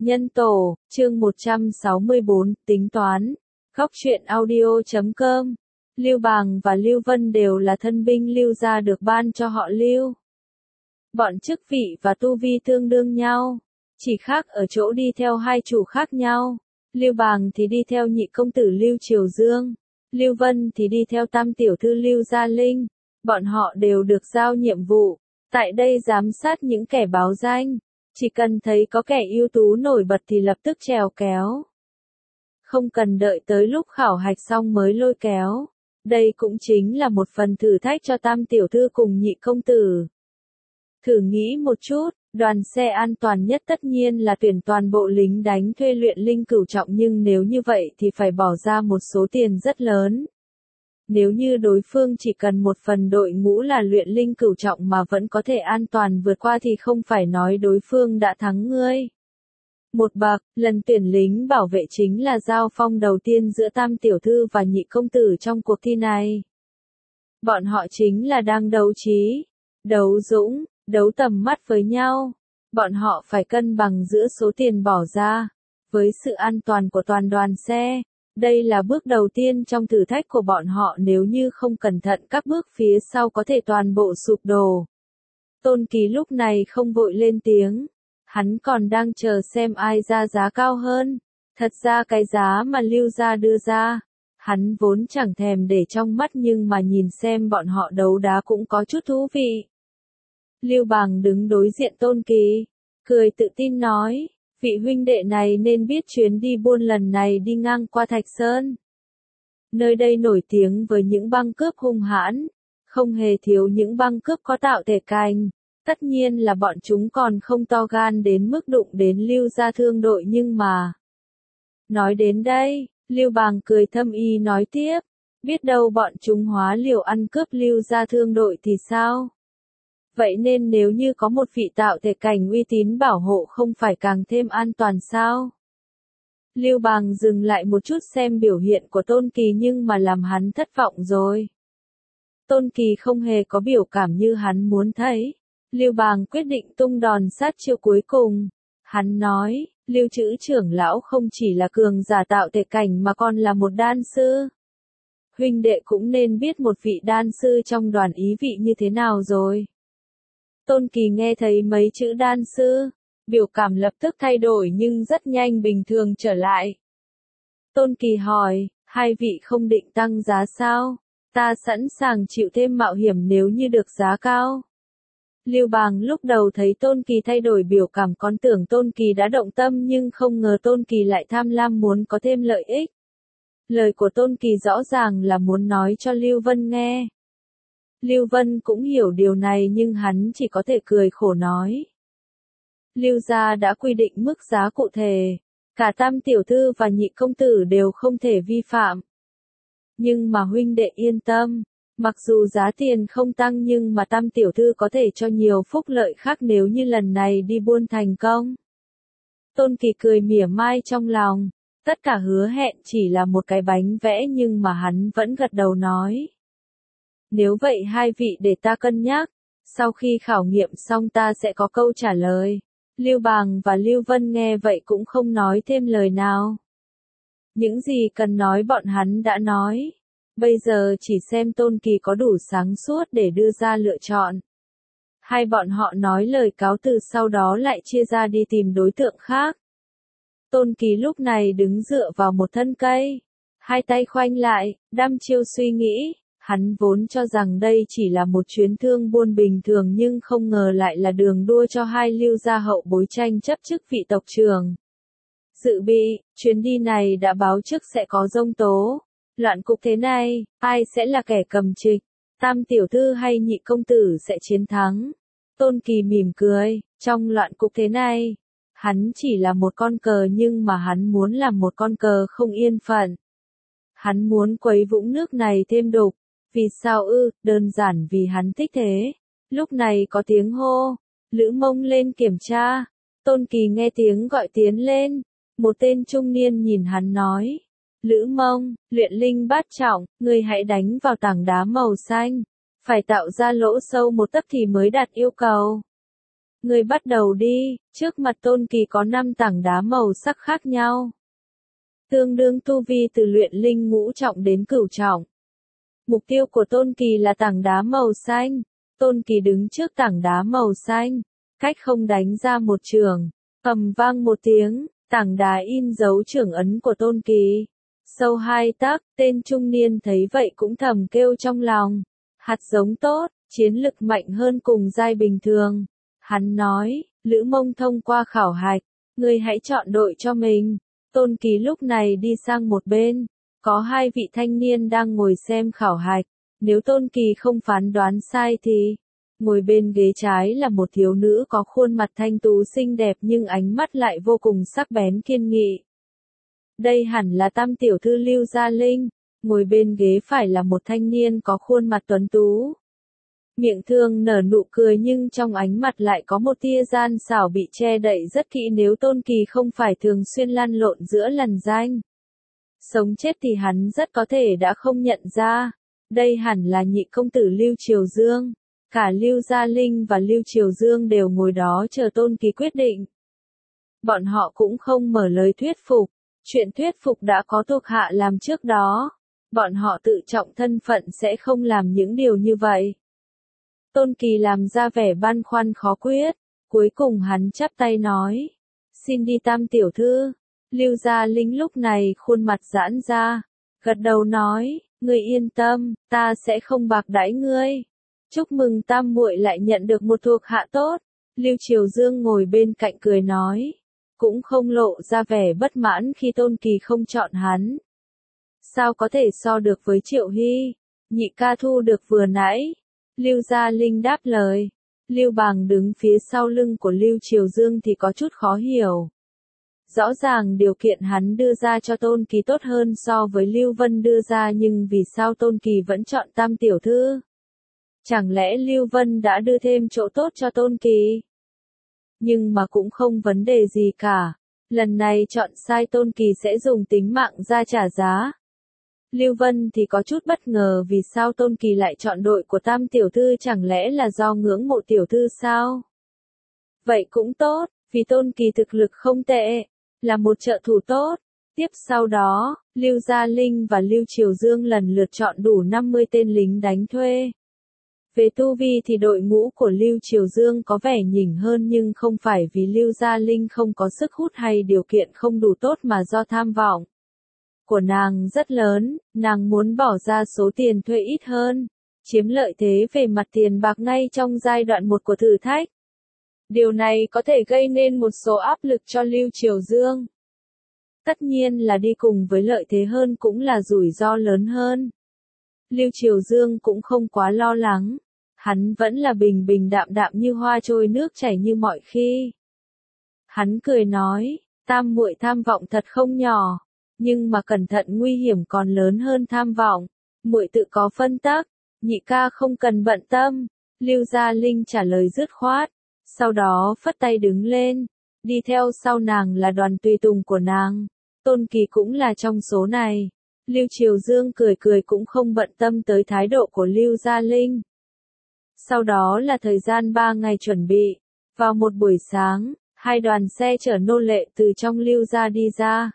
Nhân tổ, chương 164, tính toán. Góc truyện audio.com. Lưu Bàng và Lưu Vân đều là thân binh Lưu gia được ban cho họ Lưu. Bọn chức vị và tu vi tương đương nhau, chỉ khác ở chỗ đi theo hai chủ khác nhau. Lưu Bàng thì đi theo nhị công tử Lưu Triều Dương, Lưu Vân thì đi theo tam tiểu thư Lưu Gia Linh. Bọn họ đều được giao nhiệm vụ, tại đây giám sát những kẻ báo danh. Chỉ cần thấy có kẻ ưu tú nổi bật thì lập tức trèo kéo. Không cần đợi tới lúc khảo hạch xong mới lôi kéo. Đây cũng chính là một phần thử thách cho tam tiểu thư cùng nhị công tử. Thử nghĩ một chút, đoàn xe an toàn nhất tất nhiên là tuyển toàn bộ lính đánh thuê luyện linh cửu trọng, nhưng nếu như vậy thì phải bỏ ra một số tiền rất lớn. Nếu như đối phương chỉ cần một phần đội ngũ là luyện linh cửu trọng mà vẫn có thể an toàn vượt qua thì không phải nói đối phương đã thắng ngươi. Một bậc, lần tuyển lính bảo vệ chính là giao phong đầu tiên giữa tam tiểu thư và nhị công tử trong cuộc thi này. Bọn họ chính là đang đấu trí, đấu dũng, đấu tầm mắt với nhau. Bọn họ phải cân bằng giữa số tiền bỏ ra với sự an toàn của toàn đoàn xe. Đây là bước đầu tiên trong thử thách của bọn họ, nếu như không cẩn thận các bước phía sau có thể toàn bộ sụp đổ. Tôn Kỳ lúc này không vội lên tiếng, hắn còn đang chờ xem ai ra giá cao hơn. Thật ra cái giá mà Lưu gia đưa ra, hắn vốn chẳng thèm để trong mắt, nhưng mà nhìn xem bọn họ đấu đá cũng có chút thú vị. Lưu Bàng đứng đối diện Tôn Kỳ, cười tự tin nói. Vị huynh đệ này nên biết chuyến đi buôn lần này đi ngang qua Thạch Sơn. Nơi đây nổi tiếng với những băng cướp hung hãn, không hề thiếu những băng cướp có tạo thể cành. Tất nhiên là bọn chúng còn không to gan đến mức đụng đến Lưu gia thương đội, nhưng mà... Nói đến đây, Lưu Bàng cười thâm ý nói tiếp, biết đâu bọn chúng hóa liều ăn cướp Lưu gia thương đội thì sao? Vậy nên nếu như có một vị tạo thể cảnh uy tín bảo hộ không phải càng thêm an toàn sao? Lưu Bàng dừng lại một chút xem biểu hiện của Tôn Kỳ nhưng mà làm hắn thất vọng rồi. Tôn Kỳ không hề có biểu cảm như hắn muốn thấy. Lưu Bàng quyết định tung đòn sát chiêu cuối cùng. Hắn nói, Lưu Trữ trưởng lão không chỉ là cường giả tạo thể cảnh mà còn là một đan sư. Huynh đệ cũng nên biết một vị đan sư trong đoàn ý vị như thế nào rồi. Tôn Kỳ nghe thấy mấy chữ đan sư, biểu cảm lập tức thay đổi nhưng rất nhanh bình thường trở lại. Tôn Kỳ hỏi, hai vị không định tăng giá sao? Ta sẵn sàng chịu thêm mạo hiểm nếu như được giá cao. Lưu Bàng lúc đầu thấy Tôn Kỳ thay đổi biểu cảm còn tưởng Tôn Kỳ đã động tâm, nhưng không ngờ Tôn Kỳ lại tham lam muốn có thêm lợi ích. Lời của Tôn Kỳ rõ ràng là muốn nói cho Lưu Vân nghe. Lưu Vân cũng hiểu điều này nhưng hắn chỉ có thể cười khổ nói. Lưu gia đã quy định mức giá cụ thể, cả tam tiểu thư và nhị công tử đều không thể vi phạm. Nhưng mà huynh đệ yên tâm, mặc dù giá tiền không tăng nhưng mà tam tiểu thư có thể cho nhiều phúc lợi khác nếu như lần này đi buôn thành công. Tôn Kỳ cười mỉa mai trong lòng, tất cả hứa hẹn chỉ là một cái bánh vẽ nhưng mà hắn vẫn gật đầu nói. Nếu vậy hai vị để ta cân nhắc, sau khi khảo nghiệm xong ta sẽ có câu trả lời. Lưu Bàng và Lưu Vân nghe vậy cũng không nói thêm lời nào. Những gì cần nói bọn hắn đã nói. Bây giờ chỉ xem Tôn Kỳ có đủ sáng suốt để đưa ra lựa chọn. Hai bọn họ nói lời cáo từ sau đó lại chia ra đi tìm đối tượng khác. Tôn Kỳ lúc này đứng dựa vào một thân cây, hai tay khoanh lại, đăm chiêu suy nghĩ. Hắn vốn cho rằng đây chỉ là một chuyến thương buôn bình thường nhưng không ngờ lại là đường đua cho hai Lưu gia hậu bối tranh chấp chức vị tộc trưởng. Dự bị, chuyến đi này đã báo trước sẽ có giông tố. Loạn cục thế này, ai sẽ là kẻ cầm trịch? Tam tiểu thư hay nhị công tử sẽ chiến thắng? Tôn Kỳ mỉm cười, trong loạn cục thế này, hắn chỉ là một con cờ nhưng mà hắn muốn làm một con cờ không yên phận. Hắn muốn quấy vũng nước này thêm đục. Vì sao ư? Đơn giản vì hắn thích thế. Lúc này có tiếng hô, Lữ Mông lên kiểm tra. Tôn Kỳ nghe tiếng gọi tiến lên. Một tên trung niên nhìn hắn nói, Lữ Mông, luyện linh bát trọng, ngươi hãy đánh vào tảng đá màu xanh. Phải tạo ra lỗ sâu một tấc thì mới đạt yêu cầu. Ngươi bắt đầu đi, trước mặt Tôn Kỳ có 5 tảng đá màu sắc khác nhau. Tương đương tu vi từ luyện linh ngũ trọng đến cửu trọng. Mục tiêu của Tôn Kỳ là tảng đá màu xanh. Tôn Kỳ đứng trước tảng đá màu xanh, cách không đánh ra một chưởng, ầm vang một tiếng, tảng đá in dấu chưởng ấn của Tôn Kỳ. Sâu 2 tấc, tên trung niên thấy vậy cũng thầm kêu trong lòng. Hạt giống tốt, chiến lực mạnh hơn cùng giai bình thường. Hắn nói, Lữ Mông thông qua khảo hạch, ngươi hãy chọn đội cho mình. Tôn Kỳ lúc này đi sang một bên, có 2 vị thanh niên đang ngồi xem khảo hạch. Nếu Tôn Kỳ không phán đoán sai thì, ngồi bên ghế trái là một thiếu nữ có khuôn mặt thanh tú xinh đẹp nhưng ánh mắt lại vô cùng sắc bén kiên nghị. Đây hẳn là Tam tiểu thư Lưu Gia Linh, ngồi bên ghế phải là một thanh niên có khuôn mặt tuấn tú. Miệng thương nở nụ cười nhưng trong ánh mặt lại có một tia gian xảo bị che đậy rất kỹ nếu Tôn Kỳ không phải thường xuyên lăn lộn giữa lằn danh. Sống chết thì hắn rất có thể đã không nhận ra. Đây hẳn là nhị công tử Lưu Triều Dương. Cả Lưu Gia Linh và Lưu Triều Dương đều ngồi đó chờ Tôn Kỳ quyết định. Bọn họ cũng không mở lời thuyết phục. Chuyện thuyết phục đã có thuộc hạ làm trước đó. Bọn họ tự trọng thân phận sẽ không làm những điều như vậy. Tôn Kỳ làm ra vẻ băn khoăn khó quyết. Cuối cùng hắn chắp tay nói. Xin đi Tam tiểu thư. Lưu Gia Linh lúc này khuôn mặt giãn ra. Gật đầu nói. Ngươi yên tâm, ta sẽ không bạc đãi ngươi. Chúc mừng Tam muội lại nhận được một thuộc hạ tốt. Lưu Triều Dương ngồi bên cạnh cười nói. Cũng không lộ ra vẻ bất mãn khi Tôn Kỳ không chọn hắn. Sao có thể so được với Triệu Hy? Nhị ca thu được vừa nãy. Lưu Gia Linh đáp lời. Lưu Bàng đứng phía sau lưng của Lưu Triều Dương thì có chút khó hiểu. Rõ ràng điều kiện hắn đưa ra cho Tôn Kỳ tốt hơn so với Lưu Vân đưa ra nhưng vì sao Tôn Kỳ vẫn chọn Tam tiểu thư? Chẳng lẽ Lưu Vân đã đưa thêm chỗ tốt cho Tôn Kỳ? Nhưng mà cũng không vấn đề gì cả. Lần này chọn sai Tôn Kỳ sẽ dùng tính mạng ra trả giá. Lưu Vân thì có chút bất ngờ vì sao Tôn Kỳ lại chọn đội của Tam tiểu thư, chẳng lẽ là do ngưỡng mộ tiểu thư sao? Vậy cũng tốt, vì Tôn Kỳ thực lực không tệ, là một trợ thủ tốt. Tiếp sau đó, Lưu Gia Linh và Lưu Triều Dương lần lượt chọn đủ 50 tên lính đánh thuê. Về tu vi thì đội ngũ của Lưu Triều Dương có vẻ nhỉnh hơn nhưng không phải vì Lưu Gia Linh không có sức hút hay điều kiện không đủ tốt mà do tham vọng của nàng rất lớn, nàng muốn bỏ ra số tiền thuê ít hơn, chiếm lợi thế về mặt tiền bạc ngay trong giai đoạn 1 của thử thách. Điều này có thể gây nên một số áp lực cho Lưu Triều Dương. Tất nhiên là đi cùng với lợi thế hơn cũng là rủi ro lớn hơn. Lưu Triều Dương cũng không quá lo lắng. Hắn vẫn là bình bình đạm đạm như hoa trôi nước chảy như mọi khi. Hắn cười nói, Tam muội tham vọng thật không nhỏ, nhưng mà cẩn thận nguy hiểm còn lớn hơn tham vọng. Muội tự có phân tắc, nhị ca không cần bận tâm. Lưu Gia Linh trả lời dứt khoát, sau đó phất tay đứng lên, đi theo sau nàng là đoàn tùy tùng của nàng. Tôn Kỳ cũng là trong số này. Lưu Triều Dương cười cười cũng không bận tâm tới thái độ của Lưu Gia Linh. Sau đó là thời gian 3 ngày chuẩn bị. Vào một buổi sáng, 2 đoàn xe chở nô lệ từ trong Lưu Gia đi ra.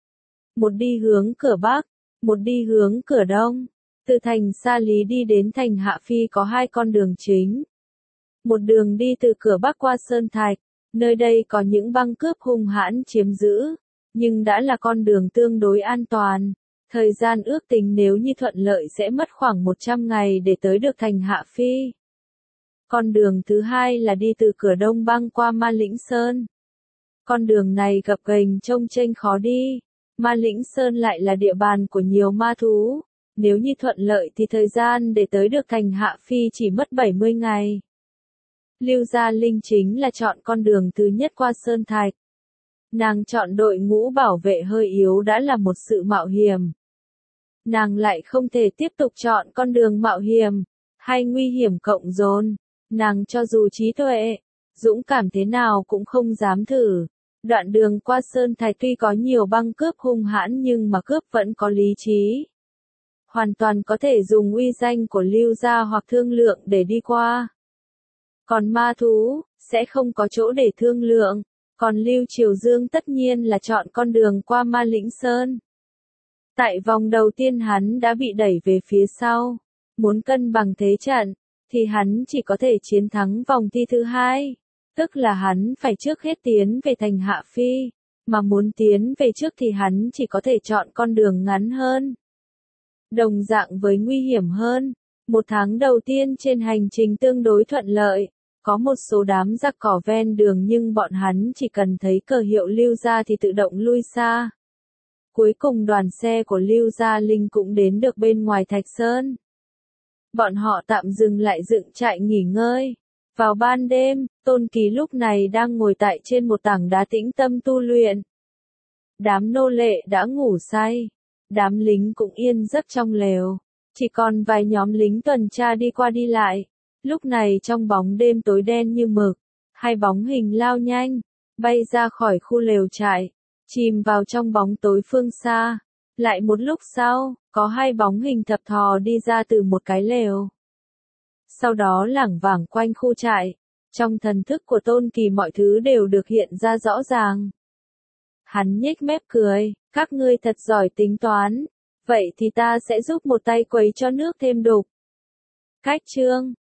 Một đi hướng cửa Bắc, một đi hướng cửa Đông. Từ thành Sa Lý đi đến thành Hạ Phi có 2 con đường chính. Một đường đi từ cửa Bắc qua Sơn Thạch, nơi đây có những băng cướp hung hãn chiếm giữ, nhưng đã là con đường tương đối an toàn. Thời gian ước tính nếu như thuận lợi sẽ mất khoảng 100 ngày để tới được thành Hạ Phi. Con đường thứ hai là đi từ cửa Đông băng qua Ma Lĩnh Sơn. Con đường này gập ghềnh trông chênh khó đi. Ma Lĩnh Sơn lại là địa bàn của nhiều ma thú. Nếu như thuận lợi thì thời gian để tới được thành Hạ Phi chỉ mất 70 ngày. Lưu Gia Linh chính là chọn con đường thứ nhất qua Sơn Thạch. Nàng chọn đội ngũ bảo vệ hơi yếu đã là một sự mạo hiểm. Nàng lại không thể tiếp tục chọn con đường mạo hiểm, hay nguy hiểm cộng dồn. Nàng cho dù trí tuệ, dũng cảm thế nào cũng không dám thử. Đoạn đường qua Sơn Thạch tuy có nhiều băng cướp hung hãn nhưng mà cướp vẫn có lý trí. Hoàn toàn có thể dùng uy danh của Lưu Gia hoặc thương lượng để đi qua. Còn ma thú, sẽ không có chỗ để thương lượng. Còn Lưu Triều Dương tất nhiên là chọn con đường qua Ma Lĩnh Sơn. Tại vòng đầu tiên hắn đã bị đẩy về phía sau. Muốn cân bằng thế trận, thì hắn chỉ có thể chiến thắng vòng thi thứ hai. Tức là hắn phải trước hết tiến về thành Hạ Phi. Mà muốn tiến về trước thì hắn chỉ có thể chọn con đường ngắn hơn. Đồng dạng với nguy hiểm hơn. Một tháng đầu tiên trên hành trình tương đối thuận lợi. Có một số đám giặc cỏ ven đường nhưng bọn hắn chỉ cần thấy cờ hiệu Lưu Gia thì tự động lui xa. Cuối cùng đoàn xe của Lưu Gia Linh cũng đến được bên ngoài Thạch Sơn. Bọn họ tạm dừng lại dựng trại nghỉ ngơi. Vào ban đêm, Tôn Kỳ lúc này đang ngồi tại trên một tảng đá tĩnh tâm tu luyện. Đám nô lệ đã ngủ say. Đám lính cũng yên giấc trong lều. Chỉ còn vài nhóm lính tuần tra đi qua đi lại. Lúc này trong bóng đêm tối đen như mực, hai bóng hình lao nhanh, bay ra khỏi khu lều trại, chìm vào trong bóng tối phương xa. Lại một lúc sau, có hai bóng hình thập thò đi ra từ một cái lều. Sau đó lảng vảng quanh khu trại. Trong thần thức của Tôn Kỳ mọi thứ đều được hiện ra rõ ràng. Hắn nhếch mép cười, các ngươi thật giỏi tính toán. Vậy thì ta sẽ giúp một tay quấy cho nước thêm đục. Cách chương